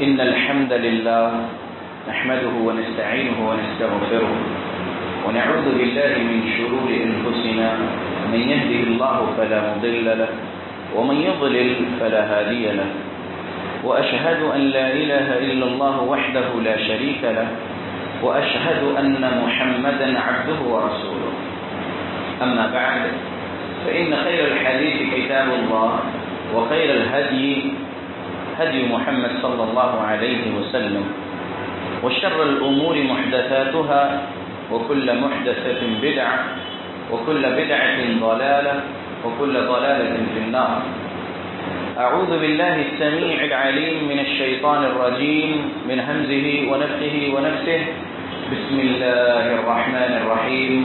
إن الحمد لله نحمده ونستعينه ونستغفره ونعوذ بالله من شرور أنفسنا من يهده الله فلا مضل له ومن يضلل فلا هادي له وأشهد أن لا إله إلا الله وحده لا شريك له وأشهد أن محمدا عبده ورسوله أما بعد فإن خير الحديث كتاب الله وخير الهدي هدي محمد صلى الله عليه وسلم وشر الأمور محدثاتها وكل محدثة بدعة وكل بدعة ضلالة وكل ضلالة في النار. أعوذ بالله السميع العليم من الشيطان الرجيم من همزه ونفخه ونفسه. بسم الله الرحمن الرحيم.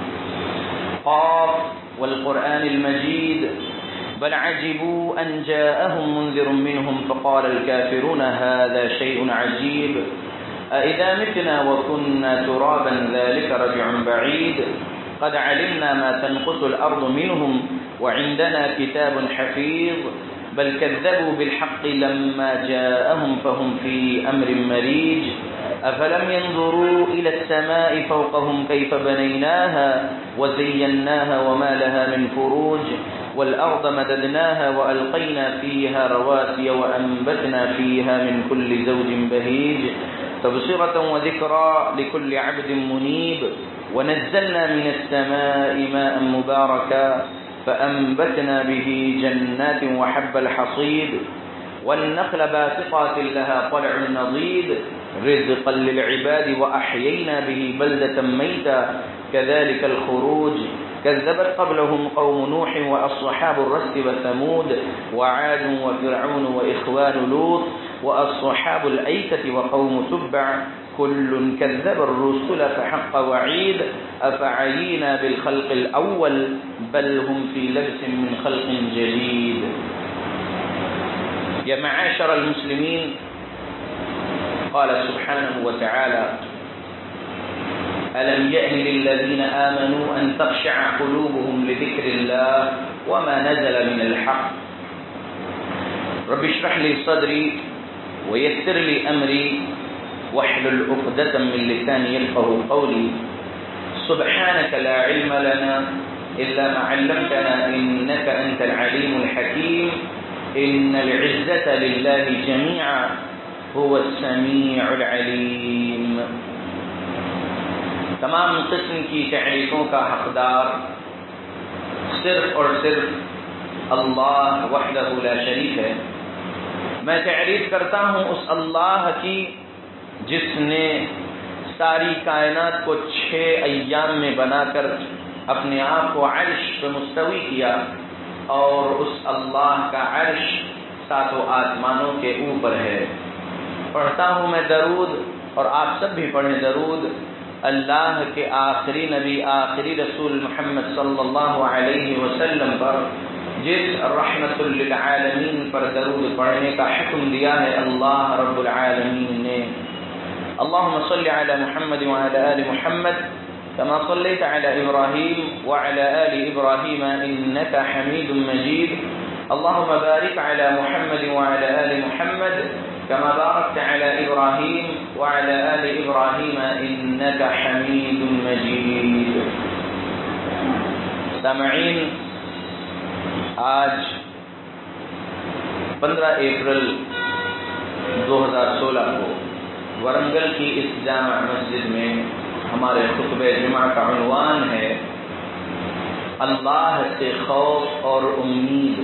قاف والقرآن المجيد بل عجبوا أن جاءهم منذر منهم فقال الكافرون هذا شيء عجيب أإذا متنا وكنا ترابا ذلك رجع بعيد قد علمنا ما تنقص الأرض منهم وعندنا كتاب حفيظ بل كذبوا بالحق لما جاءهم فهم في أمر مريج أفلم ينظروا إلى السماء فوقهم كيف بنيناها وزيناها وما لها من فروج والأرض مددناها وألقينا فيها رواسي وأنبتنا فيها من كل زوج بهيج تبصرة وذكرى لكل عبد منيب ونزلنا من السماء ماء مباركا فأنبتنا به جنات وحب الحصيد والنخل باسقات لها طلع نضيد رزقا للعباد وأحيينا به بلدة ميتا كذلك الخروج كذبت قبلهم قوم نوح وأصحاب الرس وثمود وعاد وفرعون وإخوان لوط وأصحاب الأيكة وقوم تبع كل كذب الرسل فحق وعيد أفعينا بالخلق الأول بل هم في لبس من خلق جديد. يا معاشر المسلمين، قال سبحانه وتعالى ألم يأن للذين آمنوا أن تخشع قلوبهم لذكر الله وما نزل من الحق رب اشرح لي صدري ويسر لي أمري واحلل عقدة من لساني يفقهوا قولي سبحانك لا علم لنا إلا ما علمتنا إنك أنت العليم الحكيم إن العزة لله جميعا هو السميع العليم. تمام قسم کی تعریفوں کا حقدار صرف اور صرف اللہ وحدہ لا شریک ہے. میں تعریف کرتا ہوں اس اللہ کی جس نے ساری کائنات کو 6 ایام میں بنا کر اپنے آپ کو عرش پہ مستوی کیا اور اس اللہ کا عرش 7 آسمانوں کے اوپر ہے. پڑھتا ہوں میں درود اور آپ سب بھی پڑھیں درود اللہ کے آخری نبی آخری رسول محمد صلی اللہ علیہ وسلم پر جس رحمت للعالمین پر درود پڑھنے کا حکم دیا ہے اللہ رب العالمین نے. اللهم صل على محمد وعلى آل محمد كما صليت على إبراهيم وعلى آل إبراهيم إنك حميد مجيد. اللهم بارك على محمد وعلى آل محمد كما باركت على إبراهيم وعلى آل إبراهيم إنك حميد مجيد. سامعین، آج 15 اپریل 2016 کو ورنگل کی اس جامع مسجد میں ہمارے خطبہ جمعہ کا عنوان ہے اللہ سے خوف اور امید.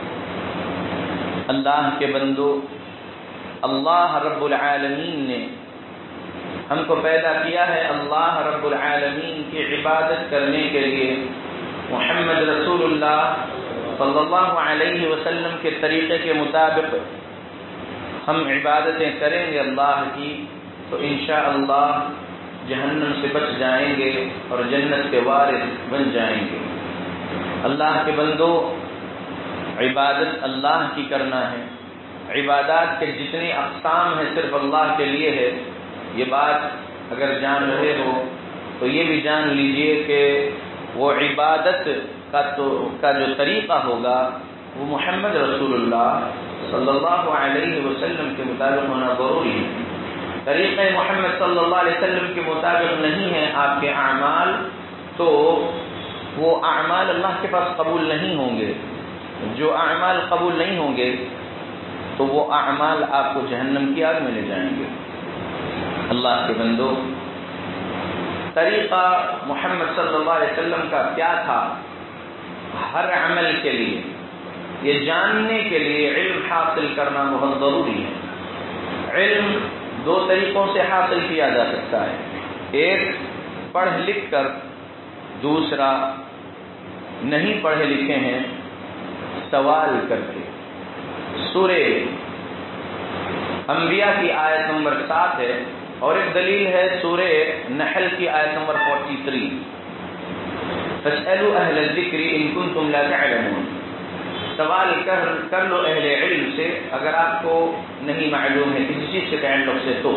اللہ کے بندو، اللہ رب العالمین نے ہم کو پیدا کیا ہے اللہ رب العالمین کی عبادت کرنے کے لیے. محمد رسول اللہ صلی اللہ علیہ وسلم کے طریقے کے مطابق ہم عبادتیں کریں گے اللہ کی تو انشاءاللہ جہنم سے بچ جائیں گے اور جنت کے وارث بن جائیں گے. اللہ کے بندو، عبادت اللہ کی کرنا ہے. عبادات کے جتنی اقسام ہیں صرف اللہ کے لیے ہے. یہ بات اگر جان رہے ہو تو یہ بھی جان لیجئے کہ وہ عبادت کا جو طریقہ ہوگا وہ محمد رسول اللہ صلی اللہ علیہ وسلم کے مطابق ہونا ضروری ہے. طریقہ محمد صلی اللہ علیہ وسلم کے مطابق نہیں ہے آپ کے اعمال تو وہ اعمال اللہ کے پاس قبول نہیں ہوں گے. جو اعمال قبول نہیں ہوں گے تو وہ اعمال آپ کو جہنم کی آگ میں لے جائیں گے. اللہ کے بندو، طریقہ محمد صلی اللہ علیہ وسلم کا کیا تھا ہر عمل کے لیے، یہ جاننے کے لیے علم حاصل کرنا بہت ضروری ہے. علم دو طریقوں سے حاصل کیا جا سکتا ہے، ایک پڑھ لکھ کر، دوسرا نہیں پڑھے لکھے ہیں سوال کر کے. سورہ انبیاء کی آیت نمبر 7 ہے اور ایک دلیل ہے سورہ نحل کی آیت نمبر 43، فاسألوا اہل الذکر ان کنتم لا تعلمون. سوال کر لو اہل علم سے اگر آپ کو نہیں معلوم ہے کسی چیز کے تعلق سے. تو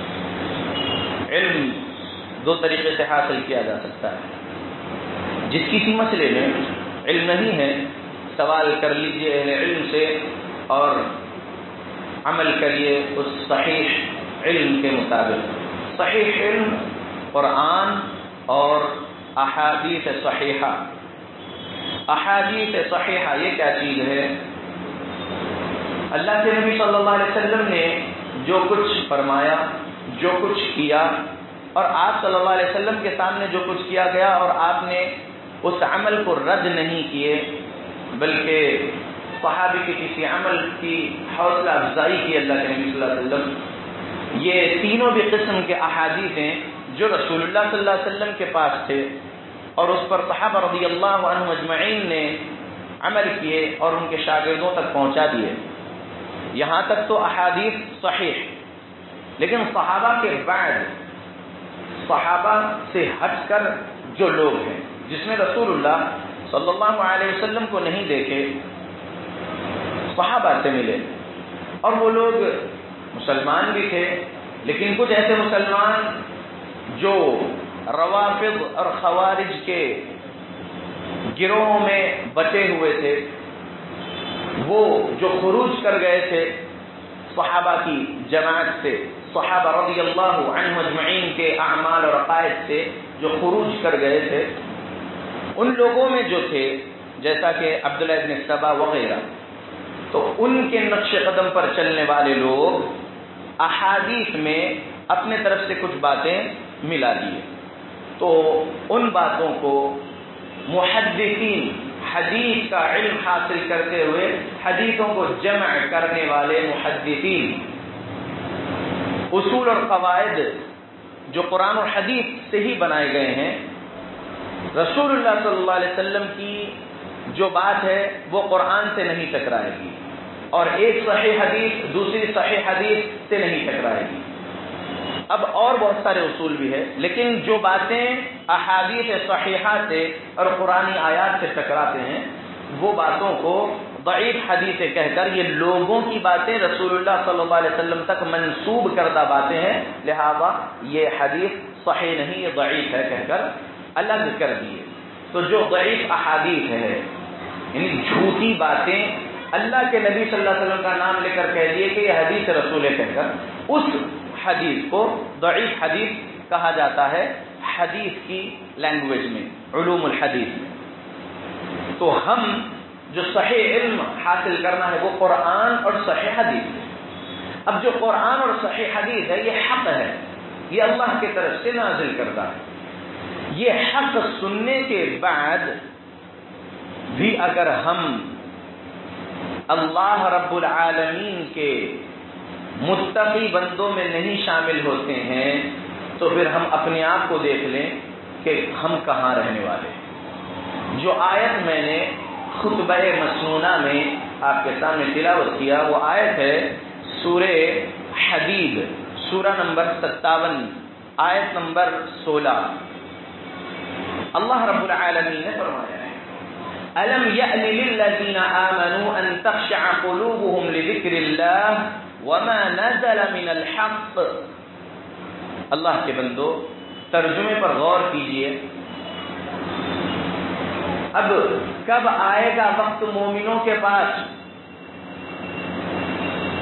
علم دو طریقے سے حاصل کیا جا سکتا ہے. جس کسی مسئلے میں علم نہیں ہے سوال کر لیجئے اہل علم سے اور عمل کریے اس صحیح علم کے مطابق. صحیح علم قرآن اور احادیث صحیحہ. احادیث صحیحہ یہ کیا چیز ہے؟ اللہ کے نبی صلی اللہ علیہ وسلم نے جو کچھ فرمایا، جو کچھ کیا، اور آپ صلی اللہ علیہ وسلم کے سامنے جو کچھ کیا گیا اور آپ نے اس عمل کو رد نہیں کیے بلکہ صحابی کے کسی عمل کی حوصلہ افزائی کی اللہ کے نبی صلی اللہ علیہ وسلم. یہ تینوں بھی قسم کے احادیث ہیں جو رسول اللہ صلی اللہ علیہ وسلم کے پاس تھے اور اس پر صحابہ رضی اللہ عنہم اجمعین نے عمل کیے اور ان کے شاگردوں تک پہنچا دیے. یہاں تک تو احادیث صحیح، لیکن صحابہ کے بعد صحابہ سے ہٹ کر جو لوگ ہیں جس میں رسول اللہ صلی اللہ علیہ وسلم کو نہیں دیکھے، صحابہ سے ملے اور وہ لوگ مسلمان بھی تھے لیکن کچھ ایسے مسلمان جو روافض اور خوارج کے گروہوں میں بٹے ہوئے تھے، وہ جو خروج کر گئے تھے صحابہ کی جماعت سے، صحابہ رضی اللہ عنہم اجمعین کے اعمال اور عقائد سے جو خروج کر گئے تھے، ان لوگوں میں جو تھے جیسا کہ عبداللہ ابن سبا وغیرہ، تو ان کے نقش قدم پر چلنے والے لوگ احادیث میں اپنے طرف سے کچھ باتیں ملا دیے. تو ان باتوں کو محدثین حدیث کا علم حاصل کرتے ہوئے حدیثوں کو جمع کرنے والے محدثین اصول اور قواعد جو قرآن اور حدیث سے ہی بنائے گئے ہیں، رسول اللہ صلی اللہ علیہ وسلم کی جو بات ہے وہ قرآن سے نہیں ٹکرائے گی اور ایک صحیح حدیث دوسری صحیح حدیث سے نہیں ٹکرائے گی. اب اور بہت سارے اصول بھی ہے، لیکن جو باتیں احادیث صحیحہ سے اور قرآنی آیات سے ٹکراتے ہیں وہ باتوں کو ضعیف حدیثیں کہہ کر، یہ لوگوں کی باتیں رسول اللہ صلی اللہ علیہ وسلم تک منسوب کردہ باتیں ہیں لہذا یہ حدیث صحیح نہیں، یہ ضعیف ہے کہہ کر الگ کر دیے. تو جو ضعیف احادیث ہے یعنی جھوٹی باتیں اللہ کے نبی صلی اللہ علیہ وسلم کا نام لے کر کہہ دیے کہ یہ حدیث رسول ہے کہہ کر، اس حدیث کو ضعیف حدیث کہا جاتا ہے حدیث کی لینگویج میں، علوم الحدیث میں. تو ہم جو صحیح علم حاصل کرنا ہے وہ قرآن اور صحیح حدیث ہے. اب جو قرآن اور صحیح حدیث ہے یہ حق ہے، یہ اللہ کی طرف سے نازل کردہ ہے. یہ حق سننے کے بعد بھی اگر ہم اللہ رب العالمین کے متقی بندوں میں نہیں شامل ہوتے ہیں تو پھر ہم اپنے آپ کو دیکھ لیں کہ ہم کہاں رہنے والے ہیں. جو آیت میں نے خطبہ مسنونہ میں آپ کے سامنے تلاوت کیا وہ آیت ہے سورہ حدید، سورہ نمبر 57 آیت نمبر 16. اللہ رب العالمین نے فرمایا ہے أَلَمْ يَأْنِ لِلَّذِينَ آمَنُوا أَن تَخْشَعَ قُلُوبُهُمْ لِذِكْرِ اللَّهِ وَمَا نَزَلَ مِنَ الْحَقِّ. اللہ کے بندو ترجمے پر غور کیجئے. اب کب آئے گا وقت مومنوں کے پاس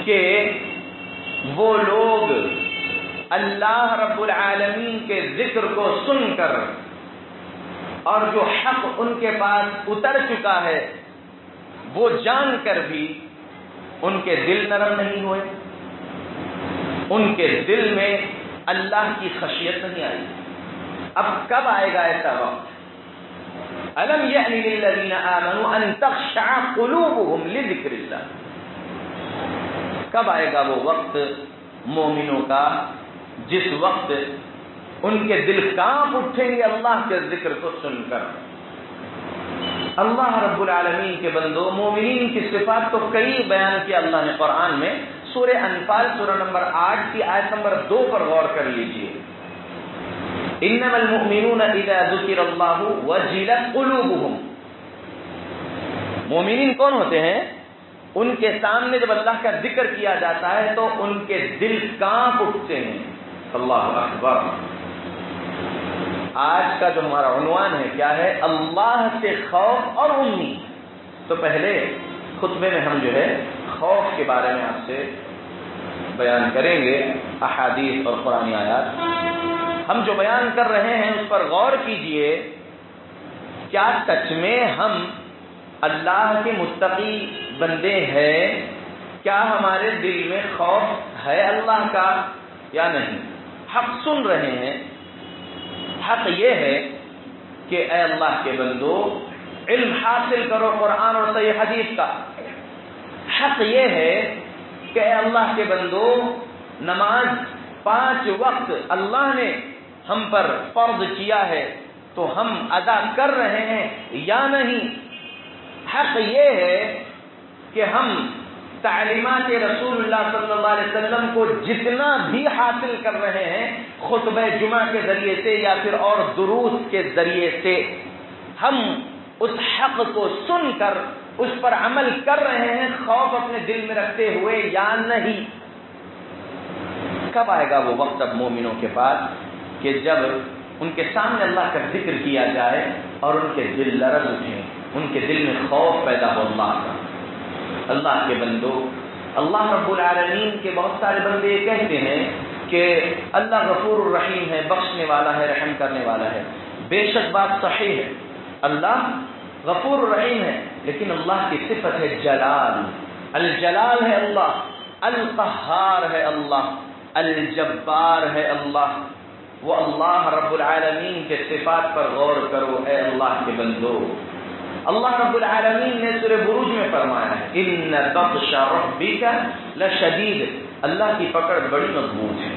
کہ وہ لوگ اللہ رب العالمین کے ذکر کو سن کر اور جو حق ان کے پاس اتر چکا ہے وہ جان کر بھی ان کے دل نرم نہیں ہوئے، ان کے دل میں اللہ کی خشیت نہیں آئی۔ اب کب آئے گا ایسا وقت؟ الم یأن للذین آمنوا ان تخشع قلوبهم لذکر اللہ، کب آئے گا وہ وقت مومنوں کا جس وقت ان کے دل کانپ اٹھیں گے اللہ کے ذکر کو سن کر۔ اللہ رب العالمین کے بندوں، مومنین کی صفات تو کئی بیان کیا اللہ نے قرآن میں۔ سورہ انفال سورہ نمبر 8 کی آیت نمبر 2 پر غور کر لیجئے۔ انما المؤمنون اذا ذکر اللہ وجلت قلوبهم، مومنین کون ہوتے ہیں؟ ان کے سامنے جب اللہ کا ذکر کیا جاتا ہے تو ان کے دل کانپ اٹھتے ہیں۔ اللہ اکبر۔ آج کا جو ہمارا عنوان ہے کیا ہے؟ اللہ سے خوف اور امید۔ تو پہلے خطبے میں ہم جو ہے خوف کے بارے میں آپ سے بیان کریں گے، احادیث اور قرآنی آیات۔ ہم جو بیان کر رہے ہیں اس پر غور کیجئے، کیا سچ میں ہم اللہ کے متقی بندے ہیں؟ کیا ہمارے دل میں خوف ہے اللہ کا یا نہیں؟ حق سن رہے ہیں۔ حق یہ ہے کہ اے اللہ کے بندو علم حاصل کرو قرآن اور صحیح حدیث کا۔ حق یہ ہے کہ اے اللہ کے بندو نماز 5 وقت اللہ نے ہم پر فرض کیا ہے تو ہم ادا کر رہے ہیں یا نہیں۔ حق یہ ہے کہ ہم تعلیمات رسول اللہ صلی اللہ علیہ وسلم کو جتنا بھی حاصل کر رہے ہیں خطبہ جمعہ کے ذریعے سے یا پھر اور دروس کے ذریعے سے، ہم اس حق کو سن کر اس پر عمل کر رہے ہیں خوف اپنے دل میں رکھتے ہوئے یا نہیں۔ کب آئے گا وہ وقت اب مومنوں کے پاس کہ جب ان کے سامنے اللہ کا ذکر کیا جائے اور ان کے دل لرز اٹھیں، ان کے دل میں خوف پیدا ہو اللہ کا۔ اللہ کے بندو، اللہ رب العالمین کے بہت سارے بندے یہ کہتے ہیں کہ اللہ غفور الرحیم ہے، بخشنے والا ہے، رحم کرنے والا ہے۔ بے شک بات صحیح ہے، اللہ غفور الرحیم ہے، لیکن اللہ کی صفت ہے جلال۔ الجلال ہے اللہ، القہار ہے اللہ، الجبار ہے اللہ۔ وہ اللہ رب العالمین کے صفات پر غور کرو اے اللہ کے بندو۔ اللہ رب العالمین نے سورہ بروج میں فرمایا ہے ان بطش ربک لشدید، اللہ کی پکڑ بڑی مضبوط ہے۔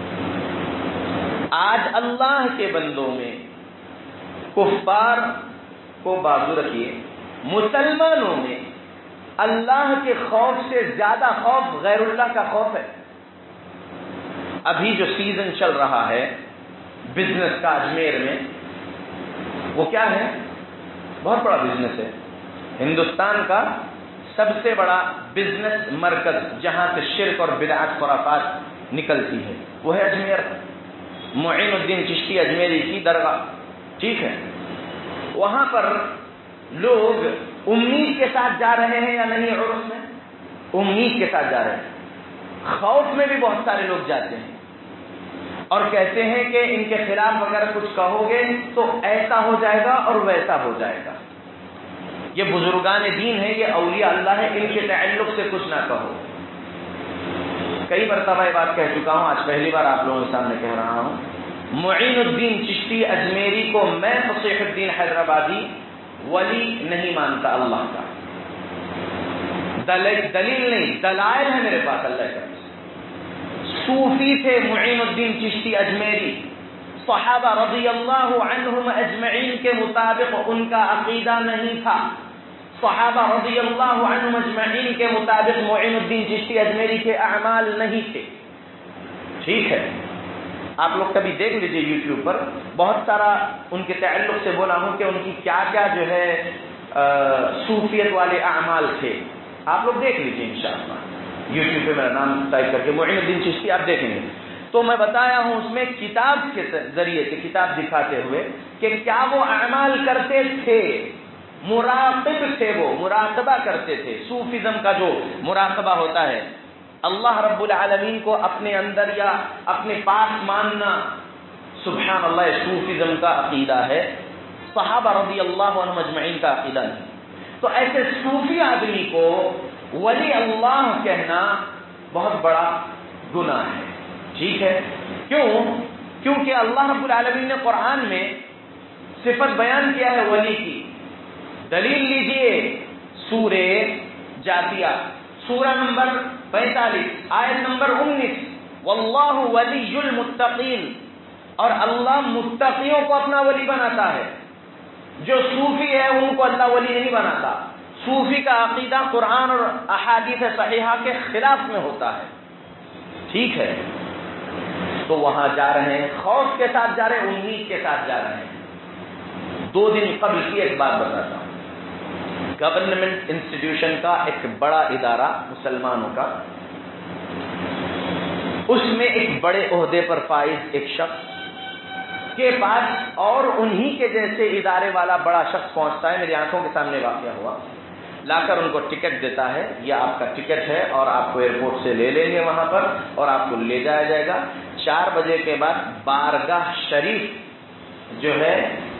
آج اللہ کے بندوں میں کفار کو بازو رکھیے، مسلمانوں میں اللہ کے خوف سے زیادہ خوف غیر اللہ کا خوف ہے۔ ابھی جو سیزن چل رہا ہے بزنس کا اجمیر میں، وہ کیا ہے؟ بہت بڑا بزنس ہے، ہندوستان کا سب سے بڑا بزنس مرکز جہاں سے شرک اور بدعت خرافات نکلتی ہے، وہ ہے اجمیر، معین الدین چشتی اجمیری کی درگاہ۔ ٹھیک ہے، وہاں پر لوگ امید کے ساتھ جا رہے ہیں یا نہیں؟ عرس میں امید کے ساتھ جا رہے ہیں، خوف میں بھی بہت سارے لوگ جاتے ہیں اور کہتے ہیں کہ ان کے خلاف اگر کچھ کہو گے تو ایسا ہو جائے گا اور ویسا ہو جائے گا۔ یہ بزرگان دین ہے، یہ اولیاء اللہ ہے، ان کے تعلق سے کچھ نہ کہو۔ کئی مرتبہ یہ بات کہہ چکا ہوں، آج پہلی بار آپ لوگوں کے سامنے کہہ رہا ہوں۔ معین الدین چشتی اجمیری کو میں فصیح الدین حیدرآبادی ولی نہیں مانتا اللہ کا، دلیل نہیں، دلائل ہے میرے پاس اللہ کا۔ صوفی تھے معین الدین چشتی اجمیری، صحابہ رضی اللہ عنہم اجمعین کے مطابق ان کا عقیدہ نہیں تھا، صحابہ رضی اللہ عنہم اجمعین کے مطابق معین الدین چشتی اجمیری کے اعمال نہیں تھے۔ ٹھیک ہے، آپ لوگ کبھی دیکھ لیجئے یوٹیوب پر، بہت سارا ان کے تعلق سے بولا ہوں کہ ان کی کیا کیا جو ہے صوفیت والے اعمال تھے، آپ لوگ دیکھ لیجئے انشاءاللہ، یوٹیوب پہ میرا نام ٹائپ کر کے معین الدین چشتی آپ دیکھیں گے۔ تو میں بتایا ہوں اس میں کتاب کے ذریعے سے، کتاب دکھاتے ہوئے کہ کیا وہ اعمال کرتے تھے، مراقب تھے، وہ مراقبہ کرتے تھے، صوفیزم کا جو مراقبہ ہوتا ہے، اللہ رب العالمین کو اپنے اندر یا اپنے پاس ماننا، سبحان اللہ، صوفیزم کا عقیدہ ہے، صحابہ رضی اللہ عنہم اجمعین کا عقیدہ نہیں۔ تو ایسے صوفی آدمی کو ولی اللہ کہنا بہت بڑا گناہ ہے، ٹھیک ہے؟ کیوں؟ کیونکہ اللہ رب العالمین نے قرآن میں صفت بیان کیا ہے ولی کی۔ دلیل لیجئے سورہ جاثیہ، سورہ نمبر 45 آیت نمبر 19، واللہ ولی المتقین، اور اللہ متقیوں کو اپنا ولی بناتا ہے۔ جو صوفی ہے ان کو اللہ ولی نہیں بناتا۔ صوفی کا عقیدہ قرآن اور احادیث صحیحہ کے خلاف میں ہوتا ہے، ٹھیک ہے؟ تو وہاں جا رہے ہیں، خوف کے ساتھ جا رہے ہیں، امید کے ساتھ جا رہے ہیں۔ 2 دن قبل کی ایک بات بتاتا ہوں۔ گورنمنٹ انسٹیٹیوشن کا ایک بڑا ادارہ مسلمانوں کا، اس میں ایک بڑے عہدے پر فائز ایک شخص کے پاس اور انہی کے جیسے ادارے والا بڑا شخص پہنچتا ہے، میری آنکھوں کے سامنے واقعہ ہوا، لا کر ان کو ٹکٹ دیتا ہے، یہ آپ کا ٹکٹ ہے اور آپ کو ایئرپورٹ سے لے لیں گے وہاں پر اور آپ کو لے جایا جائے گا۔ 4 بجے کے بعد بارگاہ شریف جو ہے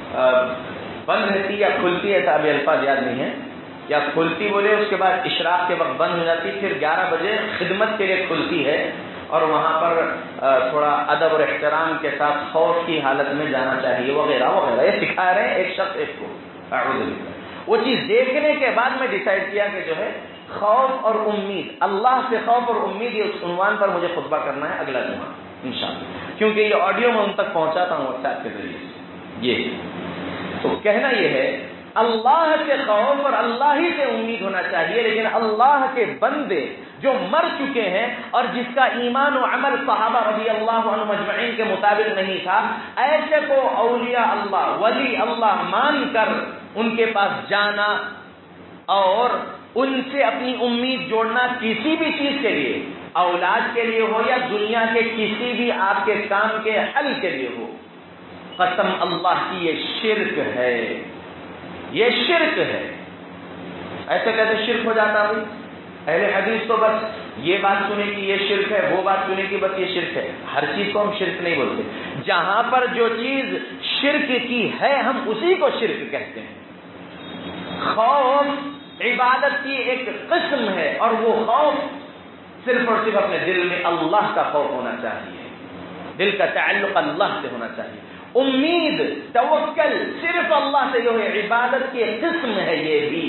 بند رہتی یا کھلتی ہے، ابھی الفاظ یاد نہیں ہے، یا کھلتی بولے، اس کے بعد اشراق کے وقت بند ہو جاتی، پھر 11 بجے خدمت کے لیے کھلتی ہے، اور وہاں پر تھوڑا ادب اور احترام کے ساتھ خوف کی حالت میں جانا چاہیے وغیرہ وغیرہ، یہ سکھا رہے ہیں ایک شخص ایک کو۔ اعوذ باللہ۔ وہ چیز دیکھنے کے بعد میں ڈیسائیڈ کیا کہ جو ہے خوف اور امید، اللہ سے خوف اور امید، یہ اس عنوان پر مجھے خطبہ کرنا ہے اگلا جمعہ انشاءاللہ، کیونکہ یہ آڈیو میں ان تک پہنچاتا ہوں واٹس ایپ کے ذریعے سے۔ یہ تو کہنا یہ ہے اللہ سے خوف اور اللہ ہی سے امید ہونا چاہیے، لیکن اللہ کے بندے جو مر چکے ہیں اور جس کا ایمان و عمل صحابہ رضی اللہ عنہم اجمعین کے مطابق نہیں تھا، ایسے کو اولیاء اللہ، ولی اللہ مان کر ان کے پاس جانا اور ان سے اپنی امید جوڑنا کسی بھی چیز کے لیے، اولاد کے لیے ہو یا دنیا کے کسی بھی آپ کے کام کے حل کے لیے ہو، قسم اللہ کی یہ شرک ہے، یہ شرک ہے۔ ایسے کیسے شرک ہو جاتا ہے؟ اہل حدیث تو بس یہ بات سنے کہ یہ شرک ہے، وہ بات سنے کہ بس یہ شرک ہے، ہر چیز کو ہم شرک نہیں بولتے، جہاں پر جو چیز شرک کی ہے ہم اسی کو شرک کہتے ہیں۔ خوف عبادت کی ایک قسم ہے، اور وہ خوف صرف اور صرف اپنے دل میں اللہ کا خوف ہونا چاہیے، دل کا تعلق اللہ سے ہونا چاہیے۔ امید، توکل صرف اللہ سے جو ہے عبادت کی ایک قسم ہے۔ یہ بھی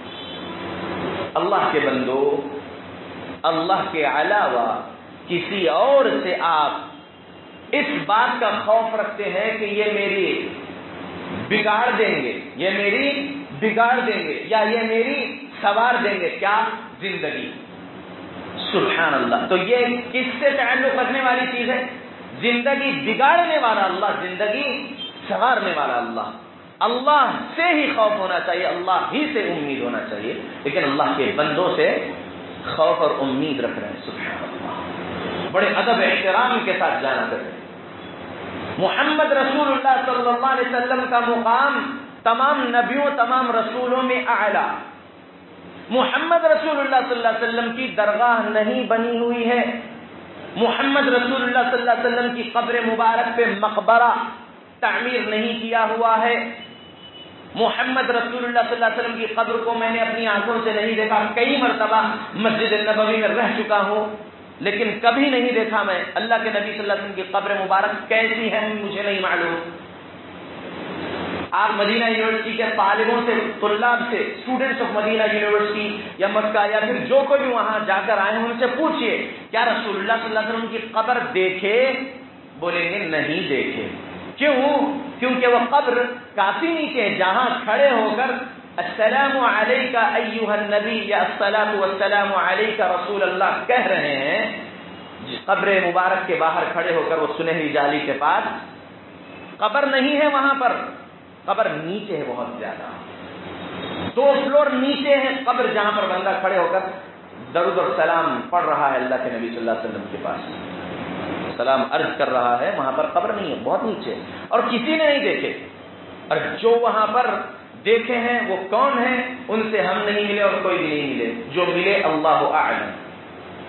اللہ کے بندو، اللہ کے علاوہ کسی اور سے آپ اس بات کا خوف رکھتے ہیں کہ یہ میری بگاڑ دیں گے، یہ میری بگاڑ دیں گے، یا یہ میری سوار دیں گے، کیا؟ زندگی۔ سبحان اللہ۔ تو یہ کس سے تعلق رکھنے والی چیز ہے؟ زندگی بگاڑنے والا اللہ، زندگی سنوارنے والا اللہ۔ اللہ سے ہی خوف ہونا چاہیے، اللہ ہی سے امید ہونا چاہیے، لیکن اللہ کے بندوں سے خوف اور امید رکھ رہے ہیں۔ سبحان اللہ، بڑے ادب احترام کے ساتھ جانا کریں۔ محمد رسول اللہ صلی اللہ علیہ وسلم کا مقام تمام نبیوں، تمام رسولوں میں اعلیٰ۔ محمد رسول اللہ صلی اللہ علیہ وسلم کی درگاہ نہیں بنی ہوئی ہے، محمد رسول اللہ صلی اللہ علیہ وسلم کی قبر مبارک پہ مقبرہ تعمیر نہیں کیا ہوا ہے، محمد رسول اللہ صلی اللہ علیہ وسلم کی قبر کو میں نے اپنی آنکھوں سے نہیں دیکھا، کئی مرتبہ مسجد نبوی میں رہ چکا ہوں، لیکن کبھی نہیں دیکھا میں اللہ کے نبی صلی اللہ علیہ وسلم کی قبر مبارک کیسی ہے مجھے نہیں معلوم۔ آپ مدینہ یونیورسٹی کے طالبوں سے، طلاب سے، اسٹوڈنٹس آف مدینہ یونیورسٹی یا مکہ یا پھر جو کوئی بھی وہاں جا کر آئے ہیں ان سے پوچھئے کیا رسول اللہ صلی اللہ علیہ وسلم کی قبر دیکھے؟ بولیں گے نہیں دیکھے۔ کیوں؟ کیونکہ وہ قبر کافی نیچے ہے، جہاں کھڑے ہو کر السلام علیکہ ایھا النبی یا الصلاۃ والسلام علیکہ رسول اللہ کہہ رہے ہیں، قبر مبارک کے باہر کھڑے ہو کر وہ سنہری جالی کے پاس، قبر نہیں ہے وہاں پر، قبر نیچے ہے بہت زیادہ، 2 فلور نیچے ہے قبر، جہاں پر بندہ کھڑے ہو کر درود اور سلام پڑھ رہا ہے اللہ کے نبی صلی اللہ علیہ وسلم کے پاس، سلام عرض کر رہا ہے، وہاں پر قبر نہیں ہے، بہت نیچے، اور کسی نے نہیں دیکھے، اور جو وہاں پر دیکھے ہیں وہ کون ہیں؟ ان سے ہم نہیں ملے اور کوئی بھی نہیں ملے، جو ملے اللہ اعلم۔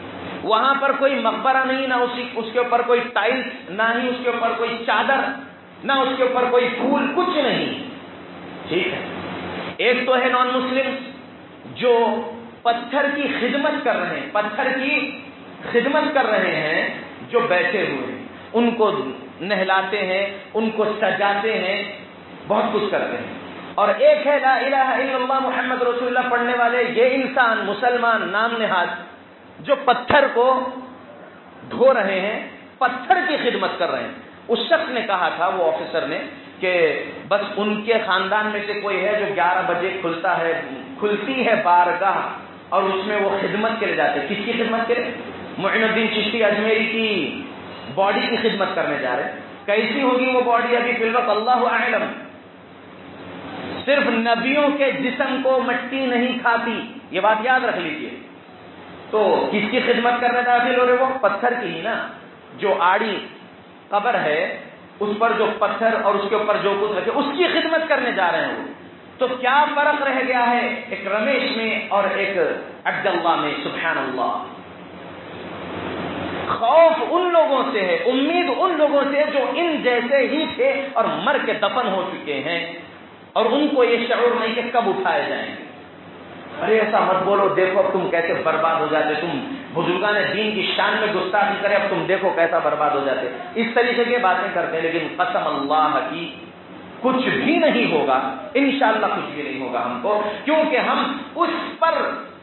وہاں پر کوئی مقبرہ نہیں، نہ اس کے اوپر کوئی ٹائلز، نہ ہی اس کے اوپر کوئی چادر، نہ اس کے اوپر کوئی پھول، کچھ نہیں. ٹھیک ہے. ایک تو ہے نان مسلم جو پتھر کی خدمت کر رہے ہیں، پتھر کی خدمت کر رہے ہیں، جو بیٹھے ہوئے ہیں، ان کو نہلاتے ہیں، ان کو سجاتے ہیں، بہت کچھ کرتے ہیں. اور ایک ہے لا الہ الا اللہ محمد رسول اللہ پڑھنے والے، یہ انسان مسلمان نام نہاد جو پتھر کو دھو رہے ہیں، پتھر کی خدمت کر رہے ہیں. اس شخص نے کہا تھا، وہ آفیسر نے، کہ بس ان کے خاندان میں سے کوئی ہے جو 11 بجے کھلتی ہے بارگاہ، اور اس میں وہ خدمت کے لیے جاتے ہیں. کس کی خدمت کے لیے؟ معین الدین چشتی اجمیری کی باڈی کی خدمت کرنے جا رہے ہیں. کیسی ہوگی وہ باڈی ابھی فی الوقت اللہ اعلم. صرف نبیوں کے جسم کو مٹی نہیں کھاتی، یہ بات یاد رکھ لیجئے. تو کس کی خدمت کرنے داخل ہو رہے؟ وہ پتھر کی ہی نا. جو آڑی قبر ہے اس پر جو پتھر اور اس کے اوپر جو کچھ رکھے، اس کی خدمت کرنے جا رہے ہیں. وہ تو کیا فرق رہ گیا ہے ایک رمیش میں اور ایک عبداللہ میں؟ سبحان اللہ. خوف ان لوگوں سے ہے، امید ان لوگوں سے ہے جو ان جیسے ہی تھے اور مر کے دفن ہو چکے ہیں، اور ان کو یہ شعور نہیں کہ کب اٹھائے جائیں گے. ارے ایسا مت بولو، دیکھو اب تم کیسے برباد ہو جاتے، تم بزرگان دین کی شان میں گستاخی کرے، اب تم دیکھو کیسا برباد ہو جاتے. اس طریقے کی باتیں کرتے ہیں. لیکن قسم اللہ کی کچھ بھی نہیں ہوگا، انشاءاللہ کچھ بھی نہیں ہوگا ہم کو، کیونکہ ہم اس پر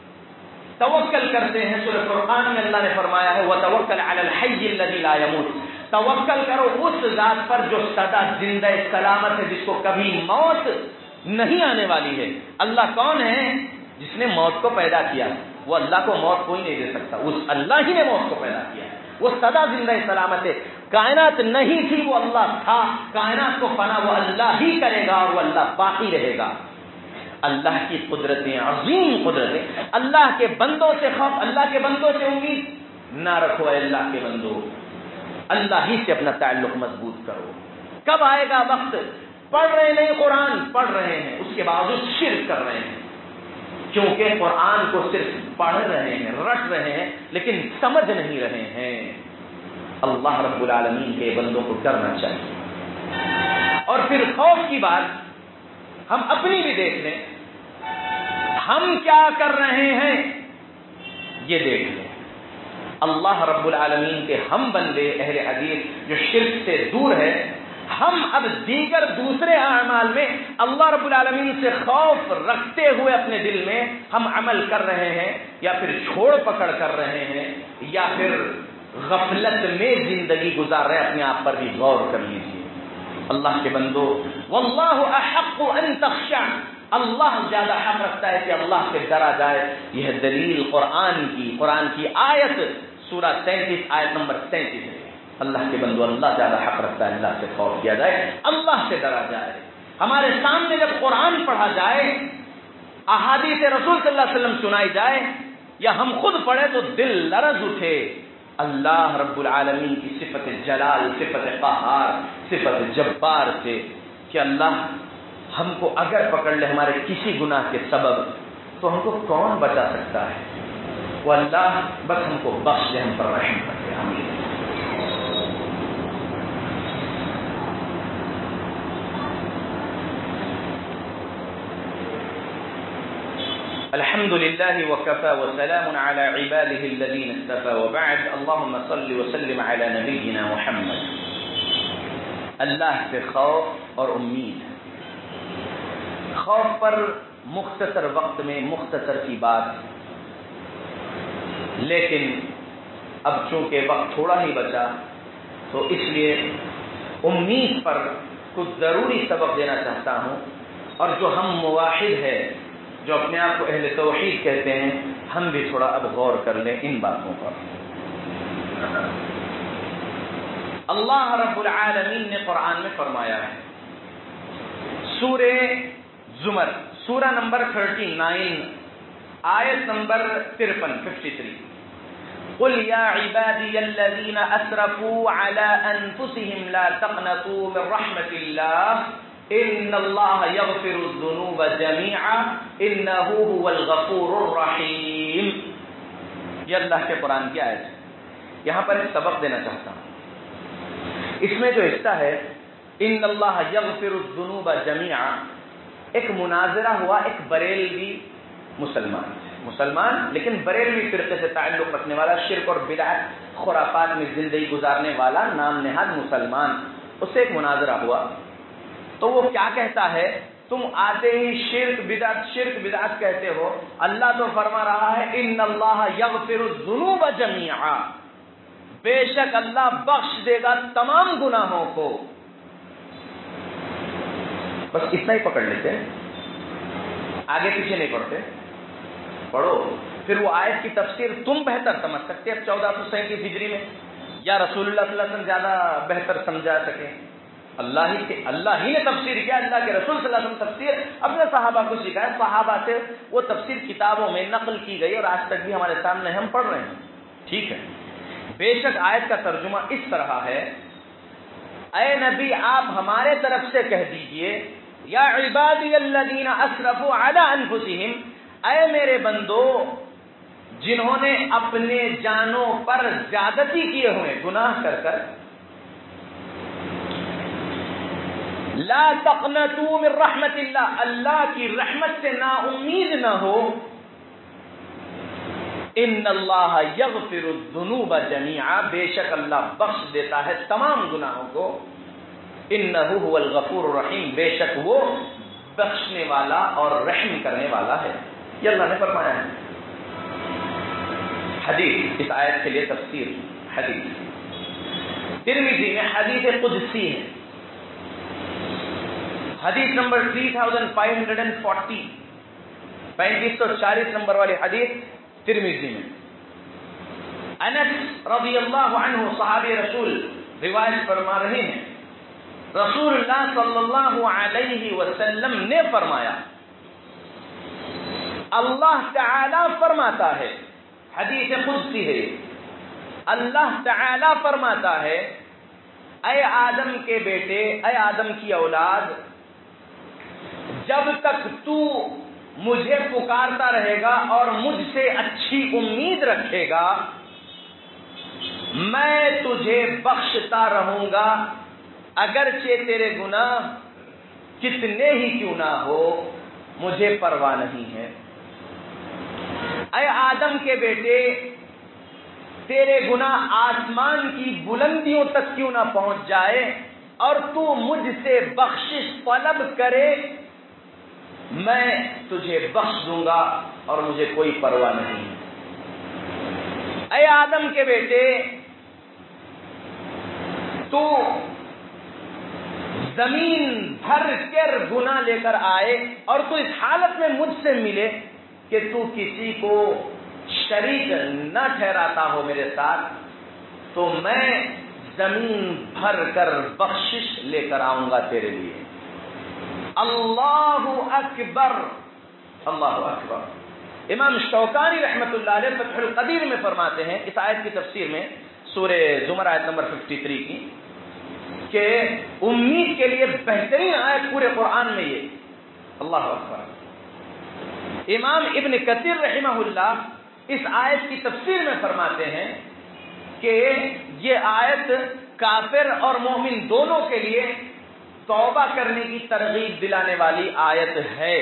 توکل کرتے ہیں. سورہ قرآن میں اللہ نے فرمایا ہے وَتَوَكَّلْ عَلَى الْحَيِّ الَّذِي لَا يَمُوتُ. توکل کرو اس ذات پر جو سدا زندہ سلامت ہے، جس کو کبھی موت نہیں آنے والی ہے. اللہ کون ہے؟ جس نے موت کو پیدا کیا. وہ اللہ کو موت کوئی نہیں دے سکتا، اس اللہ ہی نے موت کو پیدا کیا. وہ سدا زندہ سلامت ہے. کائنات نہیں تھی، وہ اللہ تھا. کائنات کو فنا وہ اللہ ہی کرے گا، اور وہ اللہ باقی رہے گا. اللہ کی قدرتیں، عظیم قدرتیں. اللہ کے بندوں سے خوف، اللہ کے بندوں سے امید نہ رکھو. اے اللہ کے بندو، اللہ ہی سے اپنا تعلق مضبوط کرو. کب آئے گا وقت؟ پڑھ رہے نہیں، قرآن پڑھ رہے ہیں، اس کے باوجود شرک کر رہے ہیں، کیونکہ قرآن کو صرف پڑھ رہے ہیں، رٹ رہے ہیں، لیکن سمجھ نہیں رہے ہیں. اللہ رب العالمین کے بندوں کو ڈرنا چاہیے. اور پھر خوف کی بات ہم اپنی بھی دیکھ لیں، ہم کیا کر رہے ہیں یہ دیکھ لیں. اللہ رب العالمین کے ہم بندے اہل حدیث جو شرک سے دور ہے، ہم اب دیگر دوسرے اعمال میں اللہ رب العالمین سے خوف رکھتے ہوئے اپنے دل میں ہم عمل کر رہے ہیں، یا پھر چھوڑ پکڑ کر رہے ہیں، یا پھر غفلت میں زندگی گزار رہے ہیں. اپنے آپ پر بھی غور کر لیجیے. اللہ کے بندو، واللہ احق ان تخشع، اللہ زیادہ حق رکھتا ہے کہ اللہ سے ڈرا جائے. یہ دلیل قرآن کی آیت سورہ 33 آیت نمبر 33 ہے. اللہ کے بندو، اللہ زیادہ حق رکھتا ہے اللہ سے خوف کیا جائے، اللہ سے ڈرا جائے. ہمارے سامنے جب قرآن پڑھا جائے، احادیث رسول صلی اللہ علیہ وسلم سنائی جائے، یا ہم خود پڑھے تو دل لرز اٹھے اللہ رب العالمین کی صفت جلال، صفت قہار، صفت جبار سے، کہ اللہ ہم کو اگر پکڑ لے ہمارے کسی گناہ کے سبب تو ہم کو کون بچا سکتا ہے؟ وہ اللہ بس ہم کو بخش دے، ہم پر رحم کر دے. آمین. الحمد لله وكفى وسلام على عباده الذين اصطفى وبعد. اللهم صل وسلم على نبينا محمد. اللہ سے خوف اور امید. خوف پر مختصر وقت میں مختصر کی بات، لیکن اب چونکہ وقت تھوڑا ہی بچا تو اس لیے امید پر کچھ ضروری سبق دینا چاہتا ہوں. اور جو ہم موحد ہے، جو اپنے آپ کو اہل توحید کہتے ہیں، ہم بھی تھوڑا اب غور کر لیں ان باتوں پر. اللہ رب العالمین نے قرآن میں فرمایا ہے، سورہ زمر سورہ نمبر 39 آیت نمبر 53. قل یا عبادی الذین اسرفوا علی انفسهم لا تقنطوا من رحمت اللہ ان اللہ یغفر الذنوب جميعا انہ هو الغفور الرحیم. یہ اللہ کے قرآن کی آیت ہے. یہاں پر ایک سبق دینا چاہتا ہوں. اس میں جو حصہ ہے ان اللہ یغفر الذنوب جمیعا، ایک مناظرہ ہوا ایک بریلوی مسلمان لیکن بریلوی فرقے سے تعلق رکھنے والا، شرک اور بدعت خرافات میں زندگی گزارنے والا نام نہاد مسلمان، اس سے ایک مناظرہ ہوا. تو وہ کیا کہتا ہے، تم آتے ہی شرک بدعت کہتے ہو، اللہ تو فرما رہا ہے ان اللہ یغفر الذنوب جمیعا، بے شک اللہ بخش دے گا تمام گناہوں کو. بس اتنا ہی پکڑ لیتے ہیں، آگے پیچھے نہیں پڑھتے. پڑھو پھر وہ آیت کی تفسیر تم بہتر سمجھ سکتے. اب 1437 ہجری میں یا رسول اللہ صلی اللہ علیہ وسلم زیادہ بہتر سمجھا سکے. اللہ ہی نے تفسیر کیا، اللہ کے رسول صلی اللہ علیہ وسلم تفسیر اپنے صحابہ کو سکھایا، صحابہ سے وہ تفسیر کتابوں میں نقل کی گئی اور آج تک بھی ہمارے سامنے ہم پڑھ رہے ہیں. ٹھیک ہے، بے شک آیت کا ترجمہ اس طرح ہے، اے نبی آپ ہمارے طرف سے کہہ دیجئے یا عبادی الذین اسرفوا علی انفسہم، اے میرے بندو جنہوں نے اپنے جانوں پر زیادتی کیے ہوئے گناہ کر لا تقنطوا من رحمت اللہ، اللہ کی رحمت سے نا امید نہ ہو. ان اللہ یغفر الذنوب جمیعا، بے شک اللہ بخش دیتا ہے تمام گناہوں کو. انہ هو الغفور الرحیم، بے شک وہ بخشنے والا اور رحم کرنے والا ہے. یہ اللہ نے فرمایا ہے. حدیث اس آیت کے لیے تفسیر حدیث ترمذی میں حدیث قدسی ہے، حدیث نمبر 3540، 3540 نمبر والی حدیث ترمذی میں. انس رضی اللہ عنہ صحابی رسول روایت فرما رہے ہیں، رسول اللہ صلی اللہ علیہ وسلم نے فرمایا، اللہ تعالی فرماتا ہے، حدیث قدسی ہے، اللہ تعالی فرماتا ہے اے آدم کے بیٹے، اے آدم کی اولاد، جب تک تو مجھے پکارتا رہے گا اور مجھ سے اچھی امید رکھے گا میں تجھے بخشتا رہوں گا، اگرچہ تیرے گناہ کتنے ہی کیوں نہ ہو مجھے پرواہ نہیں ہے. اے آدم کے بیٹے، تیرے گناہ آسمان کی بلندیوں تک کیوں نہ پہنچ جائے اور تو مجھ سے بخشش طلب کرے، میں تجھے بخش دوں گا اور مجھے کوئی پرواہ نہیں. اے آدم کے بیٹے، تو زمین بھر کر گناہ لے کر آئے اور تو اس حالت میں مجھ سے ملے کہ تو کسی کو شریک نہ ٹھہراتا ہو میرے ساتھ، تو میں زمین بھر کر بخشش لے کر آؤں گا تیرے لیے. اللہ اکبر، اللہ اکبر. امام شوکانی رحمت اللہ علیہ فتح القدیر میں فرماتے ہیں اس آیت کی تفسیر میں، سورہ زمر آیت نمبر 53 کی، کہ امید کے لیے بہترین آیت پورے قرآن میں یہ. اللہ اکبر. امام ابن کثیر رحمہ اللہ اس آیت کی تفسیر میں فرماتے ہیں کہ یہ آیت کافر اور مومن دونوں کے لیے توبہ کرنے کی ترغیب دلانے والی آیت ہے.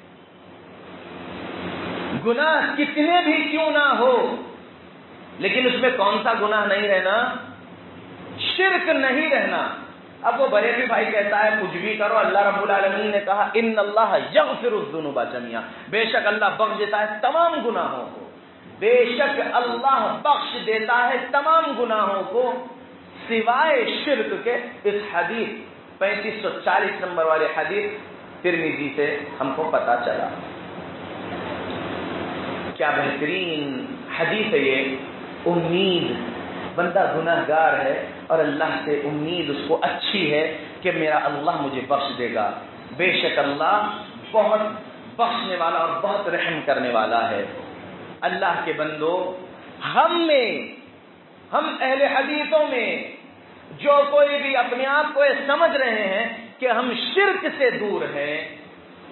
گناہ کتنے بھی کیوں نہ ہو، لیکن اس میں کون سا گناہ نہیں رہنا؟ شرک نہیں رہنا. اب وہ بریلوی بھائی کہتا ہے کچھ بھی کرو، اللہ رب العالمین نے کہا ان اللہ یغفر الذنوب جميعا، بے شک اللہ بخش دیتا ہے تمام گناہوں کو. بے شک اللہ بخش دیتا ہے تمام گناہوں کو سوائے شرک کے. اس حدیث 3540 نمبر والے حدیث ترمذی سے ہم کو پتا چلا. کیا بہترین حدیث ہے یہ. امید، بندہ گناہ گار ہے اور اللہ سے امید اس کو اچھی ہے کہ میرا اللہ مجھے بخش دے گا. بے شک اللہ بہت بخشنے والا اور بہت رحم کرنے والا ہے. اللہ کے بندو، ہم اہل حدیثوں میں جو کوئی بھی اپنے آپ کو یہ سمجھ رہے ہیں کہ ہم شرک سے دور ہیں،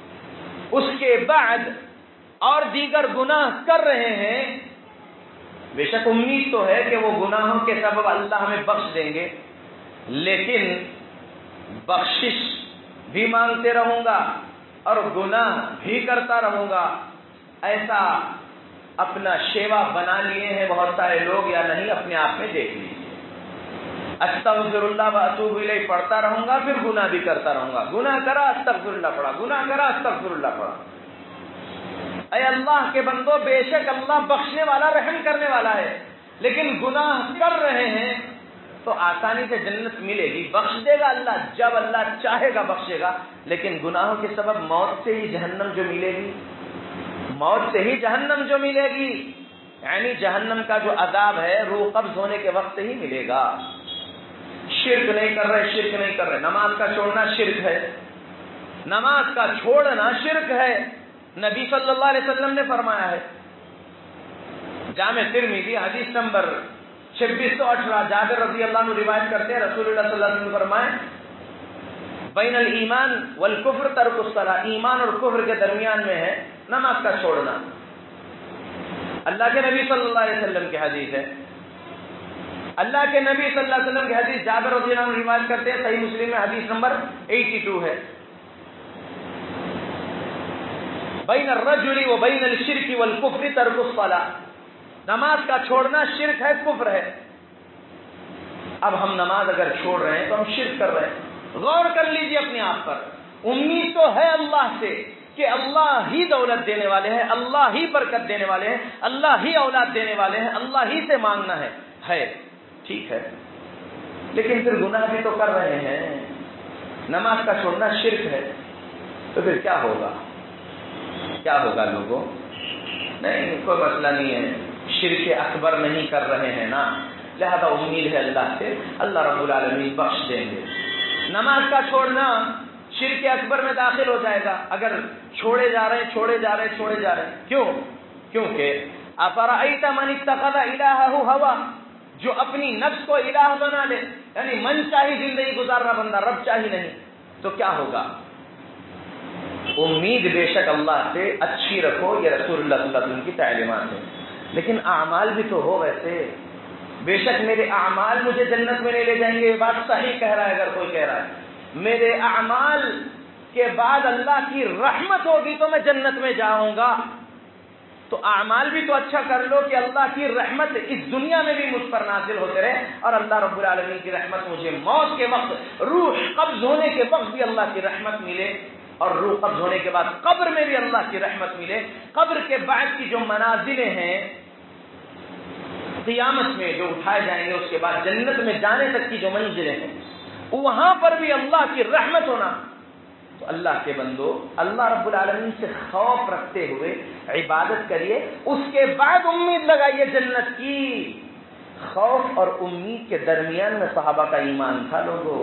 اس کے بعد اور دیگر گناہ کر رہے ہیں، بے شک امید تو ہے کہ وہ گناہوں کے سبب اللہ ہمیں بخش دیں گے، لیکن بخشش بھی مانگتے رہوں گا اور گناہ بھی کرتا رہوں گا، ایسا اپنا شیوا بنا لیے ہیں بہت سارے لوگ یا نہیں؟ اپنے آپ میں دیکھ لیجیے۔ استغفر اللہ و اتوب الیہ پڑھتا رہوں گا، پھر گناہ بھی کرتا رہوں گا، گناہ کرا استغفر اللہ پڑھا، گناہ کرا استغفر اللہ پڑھا۔ اے اللہ کے بندو، بے شک اللہ بخشنے والا رحم کرنے والا ہے، لیکن گناہ کر رہے ہیں تو آسانی سے جنت ملے گی، بخش دے گا اللہ جب اللہ چاہے گا بخشے گا، لیکن گناہوں کے سبب موت سے ہی جہنم جو ملے گی، موت سے ہی جہنم جو ملے گی، یعنی جہنم کا جو عذاب ہے روح قبض ہونے کے وقت ہی ملے گا۔ شرک نہیں کر رہے، شرک نہیں کر رہے، نماز کا چھوڑنا شرک ہے، نماز کا چھوڑنا شرک ہے۔ نبی صلی اللہ علیہ وسلم نے فرمایا ہے، جامع ترمذی حدیث نمبر 2618، جابر رضی اللہ عنہ روایت کرتے ہیں، رسول اللہ صلی اللہ علیہ وسلم نے فرمایا بین الایمان والکفر ترک الصلاۃ، ایمان اور کفر کے درمیان میں ہے نماز کا چھوڑنا۔ اللہ کے نبی صلی اللہ علیہ وسلم کی حدیث ہے، اللہ کے نبی صلی اللہ علیہ وسلم کی حدیث جابر رضی اللہ عنہ روایت کرتے ہیں، صحیح مسلم میں حدیث نمبر 82 ہے، بین الرجل و بین الشرک والکفر ترک الصلاۃ، نماز کا چھوڑنا شرک ہے، کفر ہے۔ اب ہم نماز اگر چھوڑ رہے ہیں تو ہم شرک کر رہے ہیں۔ غور کر لیجئے اپنے آپ پر، امید تو ہے اللہ سے کہ اللہ ہی دولت دینے والے ہیں، اللہ ہی برکت دینے والے ہیں، اللہ ہی اولاد دینے والے ہیں، اللہ ہی سے مانگنا ہے ٹھیک ہے، لیکن پھر گناہ بھی تو کر رہے ہیں، نماز کا چھوڑنا شرک ہے، تو پھر کیا ہوگا؟ کیا ہوگا لوگوں؟ نہیں، کوئی مسئلہ نہیں ہے، شرک اکبر نہیں کر رہے ہیں نا، لہذا امید ہے اللہ سے، اللہ رب العالمین بخش دیں گے۔ نماز کا چھوڑنا شرک اکبر میں داخل ہو جائے گا اگر چھوڑے جا رہے ہیں۔ کیوں؟ کیونکہ افرأیت من اتخذ الہہ ہوا، جو اپنی نفس کو الہ بنا لے، یعنی من چاہی زندگی گزار رہا بندہ، رب چاہی نہیں، تو کیا ہوگا؟ امید بے شک اللہ سے اچھی رکھو، یہ رسول اللہ صلی اللہ علیہ وسلم کی تعلیمات ہے، لیکن اعمال بھی تو ہو ویسے۔ بے شک میرے اعمال مجھے جنت میں نہیں لے جائیں گے، یہ بات صحیح کہہ رہا ہے اگر کوئی کہہ رہا ہے میرے اعمال کے بعد اللہ کی رحمت ہوگی تو میں جنت میں جاؤں گا، تو اعمال بھی تو اچھا کر لو کہ اللہ کی رحمت اس دنیا میں بھی مجھ پر نازل ہوتے رہے، اور اللہ رب العالمین کی رحمت مجھے موت کے وقت، روح قبض ہونے کے وقت بھی اللہ کی رحمت ملے، اور روح قبض ہونے کے بعد قبر میں بھی اللہ کی رحمت ملے۔ قبر کے بعد کی جو منازلیں ہیں، قیامت میں جو اٹھائے جائیں گے، اس کے بعد جنت میں جانے تک کی جو منزلیں ہیں، وہاں پر بھی اللہ کی رحمت ہونا، تو اللہ کے بندو اللہ رب العالمین سے خوف رکھتے ہوئے عبادت کریے، اس کے بعد امید لگائیے جنت کی۔ خوف اور امید کے درمیان میں صحابہ کا ایمان تھا لوگوں،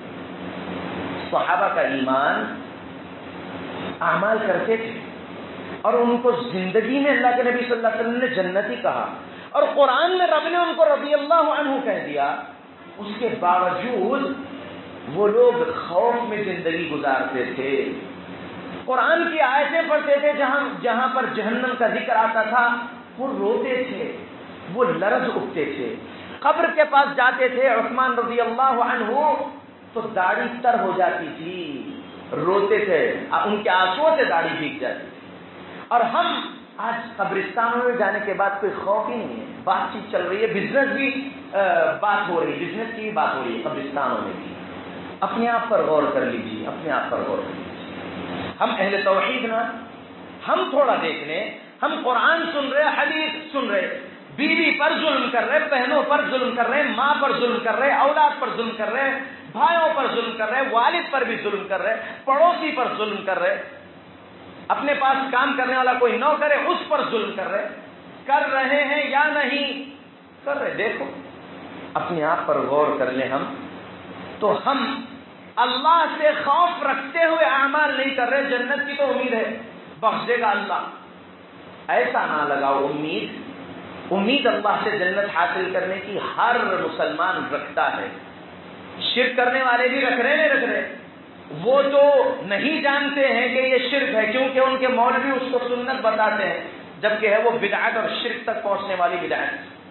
صحابہ کا ایمان اعمال کرتے تھے، اور ان کو زندگی میں اللہ کے نبی صلی اللہ علیہ وسلم نے جنتی کہا، اور قرآن میں رب نے ان کو رضی اللہ عنہ کہہ دیا، اس کے باوجود وہ لوگ خوف میں زندگی گزارتے تھے، قرآن کی آیتیں پڑھتے تھے جہاں پر جہنم کا ذکر آتا تھا وہ روتے تھے، وہ لرز اٹھتے تھے، قبر کے پاس جاتے تھے عثمان رضی اللہ عنہ تو داڑھی تر ہو جاتی تھی، روتے تھے، ان کے آنسوؤں سے داڑھی بھیگ جاتی تھی۔ اور ہم آج قبرستانوں میں جانے کے بعد کوئی خوف ہی نہیں ہے، بات چیت چل رہی ہے، بزنس بھی بات ہو رہی ہے، بزنس کی بھی بات ہو رہی ہے قبرستانوں میں بھی۔ اپنے آپ پر غور کر لیجیے، اپنے آپ پر غور کر لیجیے۔ ہم اہل توحید نا، ہم تھوڑا دیکھ لیں، ہم قرآن سن رہے، حدیث سن رہے، بیوی پر ظلم کر رہے، بہنوں پر ظلم کر رہے، ماں پر ظلم کر رہے، اولاد پر ظلم کر رہے، بھائیوں پر ظلم کر رہے، والد پر بھی ظلم کر رہے، پڑوسی پر ظلم کر رہے، اپنے پاس کام کرنے والا کوئی نوکر ہے اس پر ظلم کر رہے ہیں یا نہیں کر رہے؟ دیکھو اپنے آپ پر غور کر لیں ہم، تو ہم اللہ سے خوف رکھتے ہوئے اعمال نہیں کر رہے، جنت کی تو امید ہے، بخش دے گا اللہ، ایسا نہ لگاؤ امید اللہ سے جنت حاصل کرنے کی ہر مسلمان رکھتا ہے، شرک کرنے والے بھی رکھ رہے نہیں رکھ رہے، وہ تو نہیں جانتے ہیں کہ یہ شرک ہے، کیونکہ ان کے مولوی اس کو سنت بتاتے ہیں، جبکہ ہے وہ بدعت اور شرک تک پہنچنے والی بدعت۔